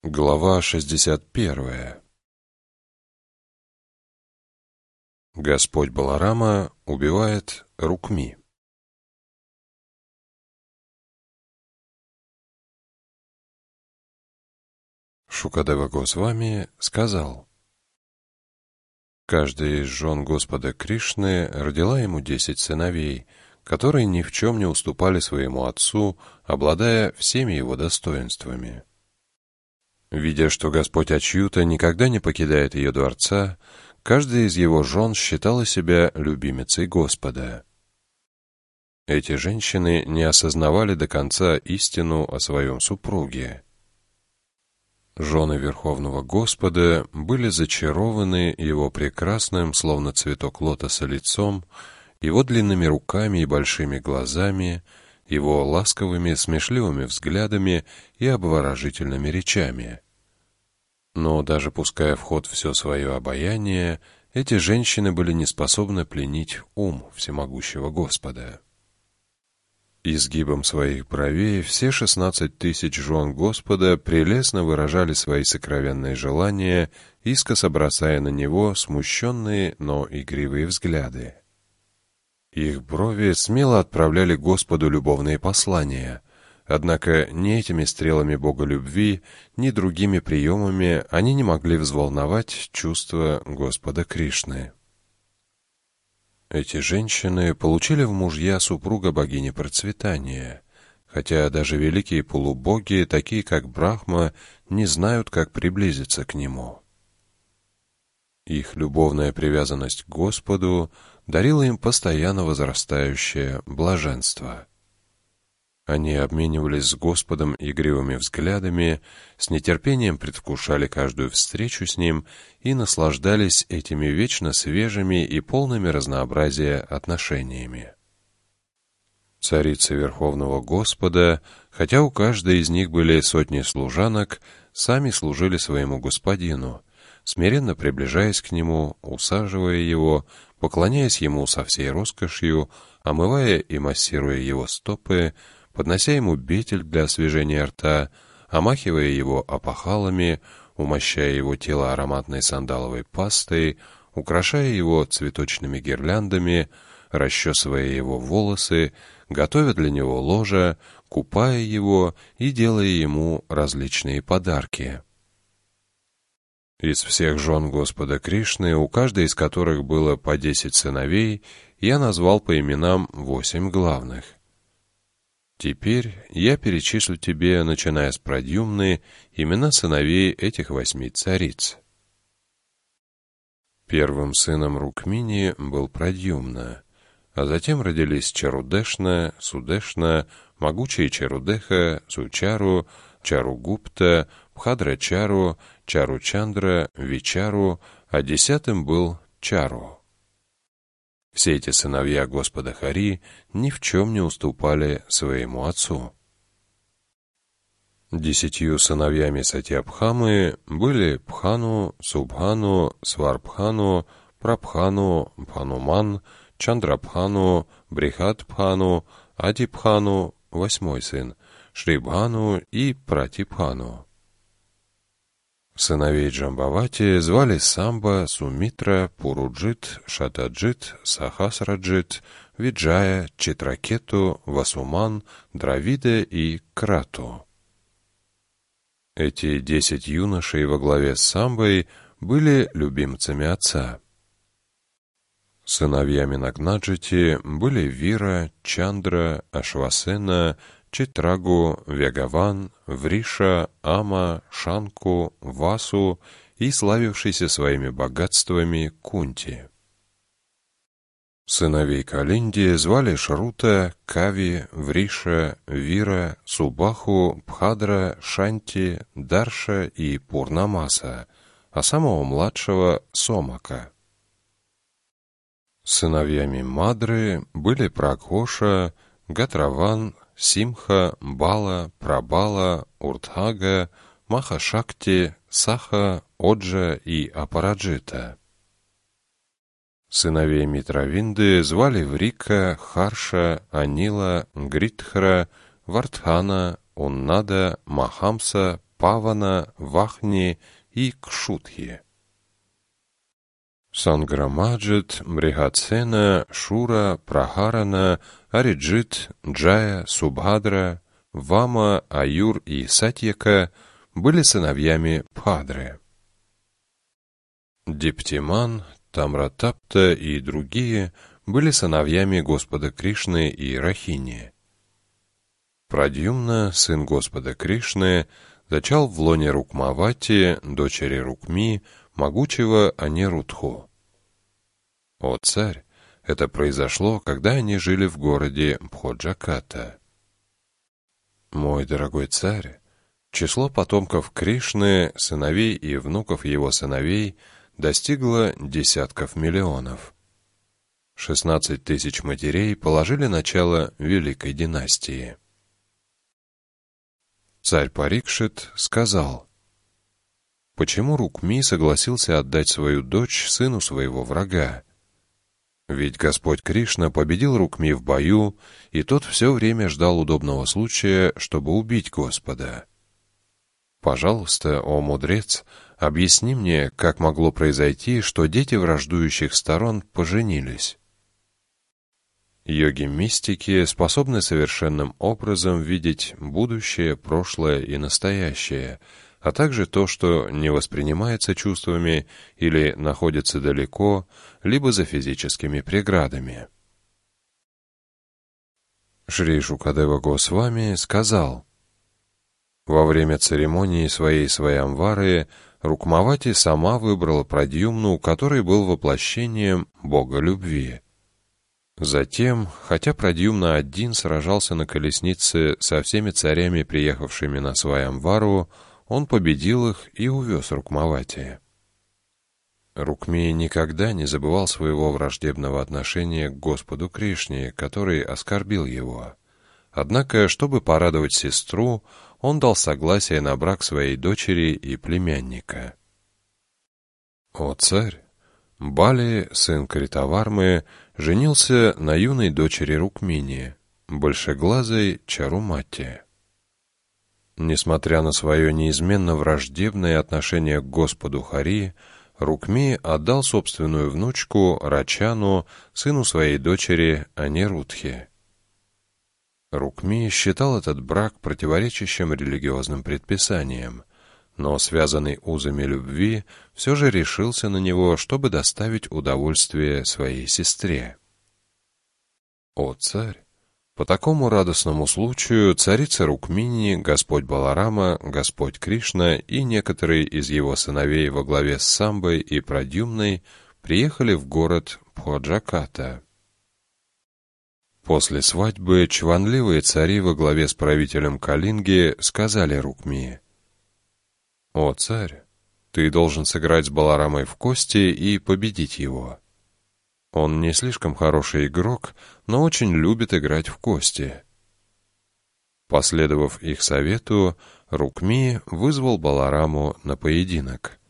Глава 61. Господь Баларама убивает Рукми. Шукадева Госвами сказал: каждая из жен Господа Кришны родила ему 10 сыновей, которые ни в чем не уступали своему отцу, обладая всеми его достоинствами. Видя, что Господь Ачьюта никогда не покидает ее дворца, каждая из его жен считала себя любимицей Господа. Эти женщины не осознавали до конца истину о своем супруге. Жены Верховного Господа были зачарованы его прекрасным, словно цветок лотоса, лицом, его длинными руками и большими глазами, его ласковыми, смешливыми взглядами и обворожительными речами. Но даже пуская в ход все свое обаяние, эти женщины были не способны пленить ум всемогущего Господа. Изгибом своих бровей все 16 тысяч жен Господа прелестно выражали свои сокровенные желания, искоса бросая на него смущенные, но игривые взгляды. Их брови смело отправляли Господу любовные послания, однако ни этими стрелами боголюбви, ни другими приемами они не могли взволновать чувства Господа Кришны. Эти женщины получили в мужья супруга богини процветания, хотя даже великие полубоги, такие как Брахма, не знают, как приблизиться к нему. Их любовная привязанность к Господу дарила им постоянно возрастающее блаженство. Они обменивались с Господом игривыми взглядами, с нетерпением предвкушали каждую встречу с Ним и наслаждались этими вечно свежими и полными разнообразия отношениями. Царицы Верховного Господа, хотя у каждой из них были сотни служанок, сами служили своему Господину, смиренно приближаясь к Нему, усаживая Его, поклоняясь Ему со всей роскошью, омывая и массируя Его стопы, поднося ему бетель для освежения рта, омахивая его опахалами, умощая его тело ароматной сандаловой пастой, украшая его цветочными гирляндами, расчесывая его волосы, готовя для него ложа, купая его и делая ему различные подарки. Из всех жен Господа Кришны, у каждой из которых было по 10 сыновей, я назвал по именам 8 главных. Теперь я перечислю тебе, начиная с Прадьюмны, имена сыновей этих 8 цариц. Первым сыном Рукмини был Прадьюмна, а затем родились Чарудешна, Судешна, могучие Чарудеха, Сучару, Чаругупта, Бхадрачару, Чаручандра, Вичару, а 10-м был Чару. Все эти сыновья Господа Хари ни в чем не уступали своему отцу. 10 сыновьями Сатьябхамы были Пхану, Субхану, Сварбхану, Прабхану, Бхануман, Чандрабхану, Брихадбхану, Адибхану, 8-й сын, Шрибхану и Пратибхану. Сыновей Джамбавати звали Самба, Сумитра, Пуруджит, Шатаджит, Сахасраджит, Виджая, Читракету, Васуман, Дравида и Крату. Эти 10 юношей во главе с Самбой были любимцами отца. Сыновьями Нагнаджити были Вира, Чандра, Ашвасена, Читрагу, Вегаван, Вриша, Ама, Шанку, Васу и славившийся своими богатствами Кунти. Сыновей Калинди звали Шрута, Кави, Вриша, Вира, Субаху, Бхадра, Шанти, Дарша и Пурнамаса, а самого младшего — Сомака. Сыновьями Мадры были Пракоша, Гатраван, Симха, Бала, Прабала, Урдхага, Махашакти, Саха, Оджа и Апараджита. Сыновей Митравинды звали Врика, Харша, Анила, Гритхара, Вардхана, Уннада, Махамса, Павана, Вахни и Кшутхи. Санграмаджит, Мригацена, Шура, Прахарана, Ариджит, Джая, Субхадра, Вама, Аюр и Сатьяка были сыновьями Пхадры. Диптиман, Тамратапта и другие были сыновьями Господа Кришны и Рахини. Прадьюмна, сын Господа Кришны, зачал в лоне Рукмавати, дочери Рукми, могучего Анирудху. О царь, это произошло, когда они жили в городе Бходжаката. Мой дорогой царь, число потомков Кришны, сыновей и внуков его сыновей достигло десятков миллионов. 16 тысяч матерей положили начало великой династии. Царь Парикшит сказал: «Почему Рукми согласился отдать свою дочь сыну своего врага? Ведь Господь Кришна победил Рукми в бою, и тот все время ждал удобного случая, чтобы убить Господа. Пожалуйста, о мудрец, объясни мне, как могло произойти, что дети враждующих сторон поженились». Йоги-мистики способны совершенным образом видеть будущее, прошлое и настоящее, а также то, что не воспринимается чувствами или находится далеко, либо за физическими преградами. Шри Шукадева Госвами сказал: во время церемонии своей Сваямвары Рукмавати сама выбрала Прадьюмну, который был воплощением Бога любви. Затем, хотя Прадьюмна один сражался на колеснице со всеми царями, приехавшими на Сваямвару, он победил их и увез Рукмавати. Рукми никогда не забывал своего враждебного отношения к Господу Кришне, который оскорбил его. Однако, чтобы порадовать сестру, он дал согласие на брак своей дочери и племянника. О царь! Бали, сын Критавармы, женился на юной дочери Рукмини, большеглазой Чарумати. Несмотря на свое неизменно враждебное отношение к Господу Хари, Рукми отдал собственную внучку Рачану, сыну своей дочери Анирудхи. Рукми считал этот брак противоречащим религиозным предписаниям, но, связанный узами любви, все же решился на него, чтобы доставить удовольствие своей сестре. О царь! По такому радостному случаю царица Рукмини, Господь Баларама, Господь Кришна и некоторые из его сыновей во главе с Самбой и Прадьюмной приехали в город Бходжаката. После свадьбы чванливые цари во главе с правителем Калинги сказали Рукми: «О царь, ты должен сыграть с Баларамой в кости и победить его. Он не слишком хороший игрок, но очень любит играть в кости». Последовав их совету, Рукми вызвал Балараму на поединок.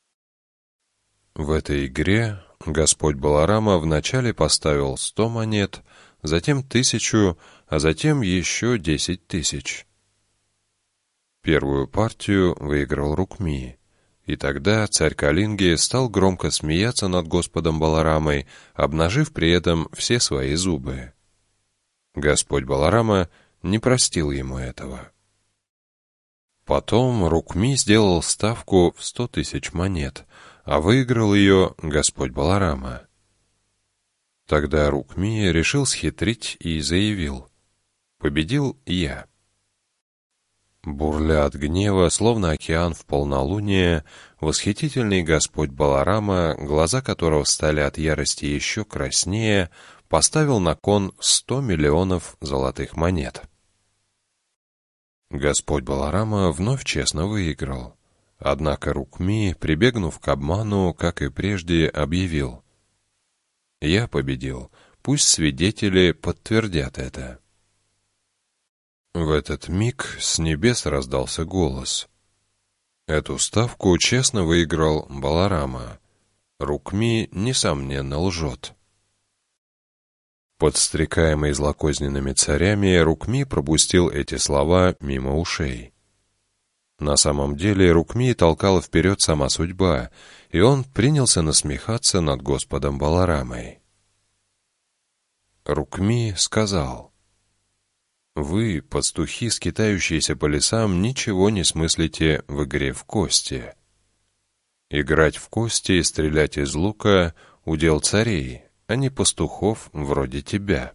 В этой игре Господь Баларама вначале поставил 100 монет, затем 1000, а затем еще 10 тысяч. Первую партию выиграл Рукми, и тогда царь Калинги стал громко смеяться над Господом Баларамой, обнажив при этом все свои зубы. Господь Баларама не простил ему этого. Потом Рукми сделал ставку в 100 тысяч монет, а выиграл ее Господь Баларама. Тогда Рукми решил схитрить и заявил: «Победил я». Бурля от гнева, словно океан в полнолуние, восхитительный Господь Баларама, глаза которого стали от ярости еще краснее, поставил на кон 100 миллионов золотых монет. Господь Баларама вновь честно выиграл. Однако Рукми, прибегнув к обману, как и прежде, объявил: «Я победил, пусть свидетели подтвердят это». В этот миг с небес раздался голос: «Эту ставку честно выиграл Баларама. Рукми, несомненно, лжет». Подстрекаемый злокозненными царями, Рукми пропустил эти слова мимо ушей. На самом деле Рукмии толкала вперед сама судьба, и он принялся насмехаться над Господом Баларамой. Рукми сказал: «Вы, пастухи, скитающиеся по лесам, ничего не смыслите в игре в кости. Играть в кости и стрелять из лука — удел царей, а не пастухов вроде тебя».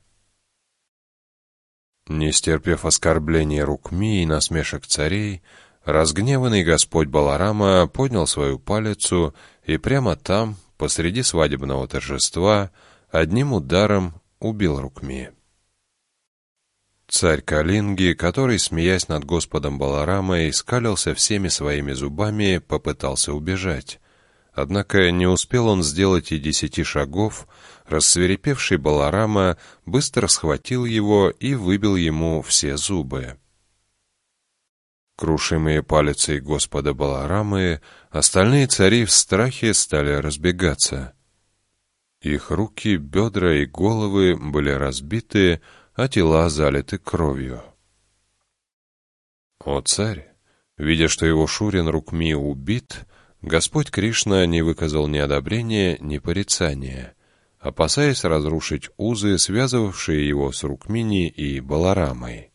Не стерпев оскорблений Рукми и насмешек царей, разгневанный Господь Баларама поднял свою палицу и прямо там, посреди свадебного торжества, одним ударом убил Рукми. Царь Калинги, который, смеясь над Господом Баларамой, скалился всеми своими зубами, попытался убежать. Однако не успел он сделать и 10 шагов, рассвирепевший Баларама быстро схватил его и выбил ему все зубы. Крушимые палицей Господа Баларамы, остальные цари в страхе стали разбегаться. Их руки, бедра и головы были разбиты, а тела залиты кровью. О царь! Видя, что его шурин Рукми убит, Господь Кришна не выказал ни одобрения, ни порицания, опасаясь разрушить узы, связывавшие его с Рукмини и Баларамой.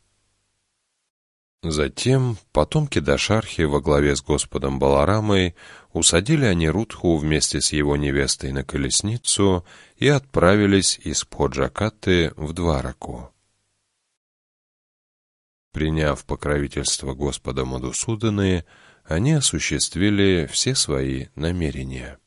Затем потомки Дашархи во главе с Господом Баларамой усадили Анирудху вместе с его невестой на колесницу и отправились из Бходжакаты в Двараку. Приняв покровительство Господа Мадусуданы, они осуществили все свои намерения.